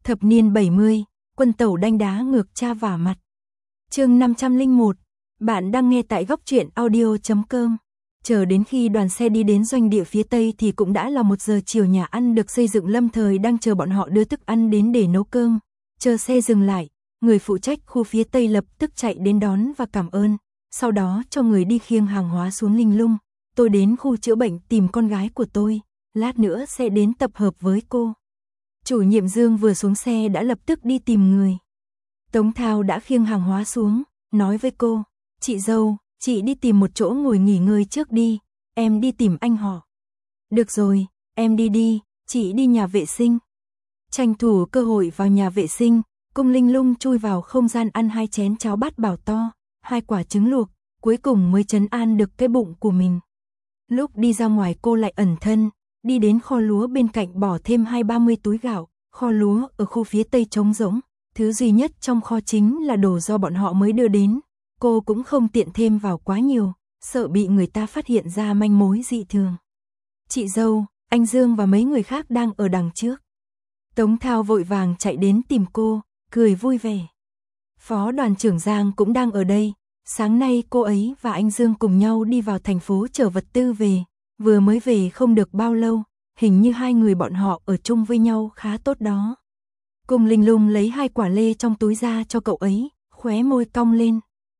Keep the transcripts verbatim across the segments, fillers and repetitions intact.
Thập niên bảy mươi, quân tẩu đanh đá ngược cha vả mặt. Chương năm trăm lẻ một, bạn đang nghe tại góc truyện audio chấm com. Chờ đến khi đoàn xe đi đến doanh địa phía Tây thì cũng đã là một giờ chiều, nhà ăn được xây dựng lâm thời đang chờ bọn họ đưa thức ăn đến để nấu cơm. Chờ xe dừng lại, người phụ trách khu phía Tây lập tức chạy đến đón và cảm ơn, sau đó cho người đi khiêng hàng hóa xuống Linh Lung. Tôi đến khu chữa bệnh tìm con gái của tôi, lát nữa sẽ đến tập hợp với cô. Chủ nhiệm Dương vừa xuống xe đã lập tức đi tìm người. Tống Thao đã khiêng hàng hóa xuống, nói với cô, chị dâu, chị đi tìm một chỗ ngồi nghỉ ngơi trước đi, em đi tìm anh họ. Được rồi, em đi đi, chị đi nhà vệ sinh. Tranh thủ cơ hội vào nhà vệ sinh, Cung Linh Lung chui vào không gian ăn hai chén cháo bát bảo to, hai quả trứng luộc, cuối cùng mới trấn an được cái bụng của mình. Lúc đi ra ngoài cô lại ẩn thân, đi đến kho lúa bên cạnh bỏ thêm hai ba mươi túi gạo. Kho lúa ở khu phía Tây trống rỗng, thứ duy nhất trong kho chính là đồ do bọn họ mới đưa đến. Cô cũng không tiện thêm vào quá nhiều, sợ bị người ta phát hiện ra manh mối dị thường. Chị dâu, anh Dương và mấy người khác đang ở đằng trước. Tống Thao vội vàng chạy đến tìm cô, cười vui vẻ. Phó đoàn trưởng Giang cũng đang ở đây. Sáng nay cô ấy và anh Dương cùng nhau đi vào thành phố chở vật tư về, vừa mới về không được bao lâu, hình như hai người bọn họ ở chung với nhau khá tốt đó. Cung Linh Lung lấy hai quả lê trong túi ra cho cậu ấy, khóe môi cong lên.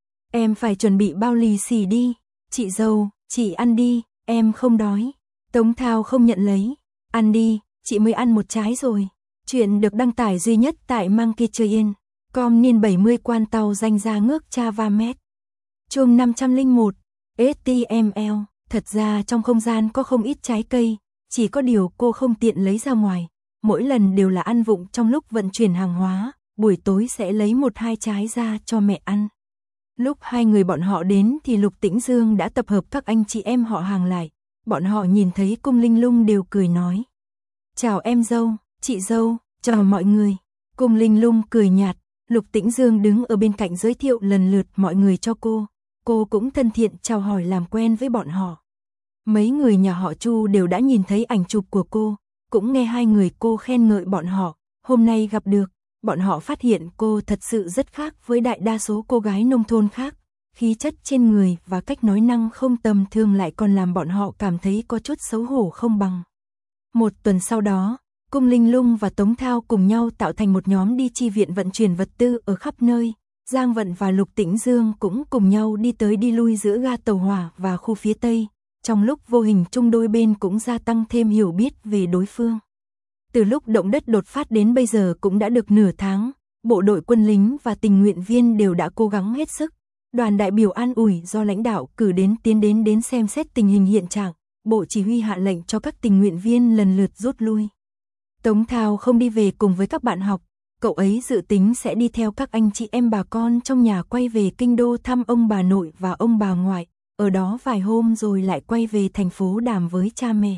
Em phải chuẩn bị bao lì xì đi, chị dâu, chị ăn đi, em không đói. Tống Thao không nhận lấy, ăn đi, chị mới ăn một trái rồi. Chuyện được đăng tải duy nhất tại Monkey Train, com niên bảy mươi quan tàu danh ra ngước cha va mét. Chương năm trăm lẻ một, ét tê em lờ, thật ra trong không gian có không ít trái cây, chỉ có điều cô không tiện lấy ra ngoài, mỗi lần đều là ăn vụng trong lúc vận chuyển hàng hóa, buổi tối sẽ lấy một hai trái ra cho mẹ ăn. Lúc hai người bọn họ đến thì Lục Tĩnh Dương đã tập hợp các anh chị em họ hàng lại, bọn họ nhìn thấy Cung Linh Lung đều cười nói. Chào em dâu, chị dâu, chào mọi người. Cung Linh Lung cười nhạt, Lục Tĩnh Dương đứng ở bên cạnh giới thiệu lần lượt mọi người cho cô, cô cũng thân thiện chào hỏi làm quen với bọn họ. Mấy người nhà họ Chu đều đã nhìn thấy ảnh chụp của cô, cũng nghe hai người cô khen ngợi bọn họ, hôm nay gặp được, bọn họ phát hiện cô thật sự rất khác với đại đa số cô gái nông thôn khác, khí chất trên người và cách nói năng không tầm thường lại còn làm bọn họ cảm thấy có chút xấu hổ không bằng. Một tuần sau đó, Cung Linh Lung và Tống Thao cùng nhau tạo thành một nhóm đi chi viện vận chuyển vật tư ở khắp nơi. Giang Vận và Lục Tĩnh Dương cũng cùng nhau đi tới đi lui giữa ga tàu hỏa và khu phía Tây. Trong lúc vô hình chung đôi bên cũng gia tăng thêm hiểu biết về đối phương. Từ lúc động đất đột phát đến bây giờ cũng đã được nửa tháng, bộ đội quân lính và tình nguyện viên đều đã cố gắng hết sức. Đoàn đại biểu an ủi do lãnh đạo cử đến tiến đến đến xem xét tình hình hiện trạng, bộ chỉ huy hạ lệnh cho các tình nguyện viên lần lượt rút lui. Tống Thao không đi về cùng với các bạn học, cậu ấy dự tính sẽ đi theo các anh chị em bà con trong nhà quay về kinh đô thăm ông bà nội và ông bà ngoại, ở đó vài hôm rồi lại quay về thành phố đàm với cha mẹ.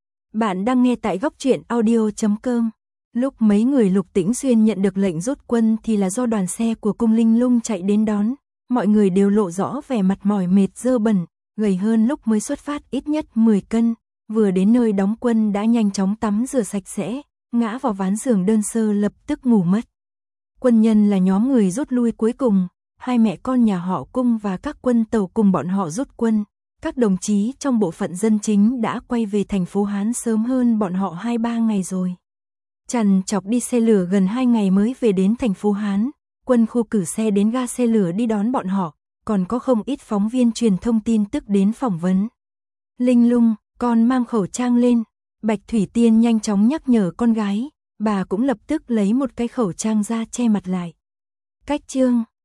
Bạn đang nghe tại góc truyện audio chấm com. Lúc mấy người Lục Tĩnh Xuyên nhận được lệnh rút quân thì là do đoàn xe của Cung Linh Lung chạy đến đón, mọi người đều lộ rõ vẻ mặt mỏi mệt dơ bẩn, gầy hơn lúc mới xuất phát ít nhất mười cân, vừa đến nơi đóng quân đã nhanh chóng tắm rửa sạch sẽ, ngã vào ván giường đơn sơ lập tức ngủ mất. Quân nhân là nhóm người rút lui cuối cùng, hai mẹ con nhà họ Cung và các quân tàu cùng bọn họ rút quân. Các đồng chí trong bộ phận dân chính đã quay về thành phố Hán sớm hơn bọn họ hai ba ngày rồi. Trằn trọc đi xe lửa gần hai ngày mới về đến thành phố Hán, quân khu cử xe đến ga xe lửa đi đón bọn họ, còn có không ít phóng viên truyền thông tin tức đến phỏng vấn. Linh Lung, con mang khẩu trang lên, Bạch Thủy Tiên nhanh chóng nhắc nhở con gái, bà cũng lập tức lấy một cái khẩu trang ra che mặt lại. Cách chương